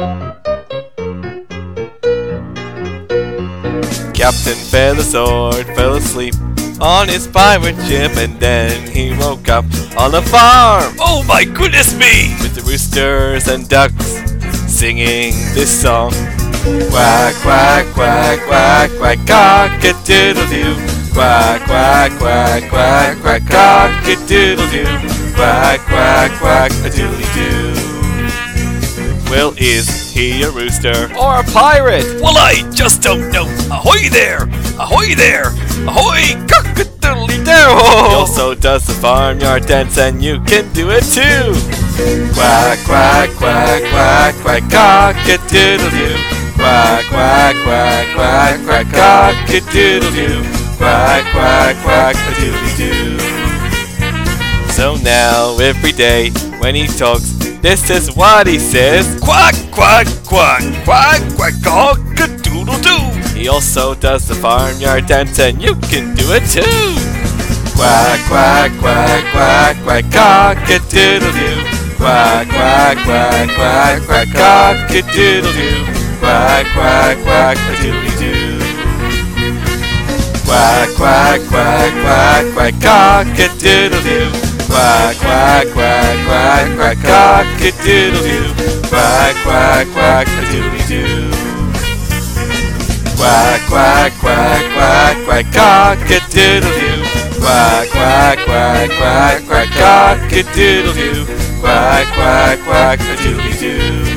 Captain Feathersword fell asleep on his pirate ship, and then he woke up on a farm. Oh my goodness me! With the roosters and ducks singing this song. Quack, quack, quack, quack, quack, cock-a-doodle-doo. Quack, quack, quack, quack, quack, cock-a-doodle-doo. Quack, quack, quack, a doodly-doo. Well, is he a rooster or a pirate? Well, I just don't know. Ahoy there! Ahoy there! Ahoy! Cock-a-doodly-doo! He also does the farmyard dance, and you can do it too. Quack, quack, quack, quack, quack, cock-a-doodle-doo. Quack, quack, quack, quack, quack, cock-a-doodle-doo. Quack, quack, quack, a doodly-doo. So now, every day, when he talks, this is what he says. Quack, quack, quack, quack, quack, cock-a-doodle-doo. He also does the farmyard dance, and you can do it too. Quack, quack, quack, quack, quack, cock-a-doodle-doo. Quack, quack, quack, quack, quack, cock-a-doodle-doo. Quack, quack, quack, a doodly-doo. Quack, quack, quack, quack, quack, cock-a-doodle-doo. Quack, quack, quack, quack, quack, cock-a-doodle-doo. Quack, quack, quack, a doodly-doo. Quack, quack, quack, quack, quack, cock-a-doodle-doo. Quack, quack, quack, quack, quack, cock-a-doodle-doo. Quack, quack, quack, a doodly-doo.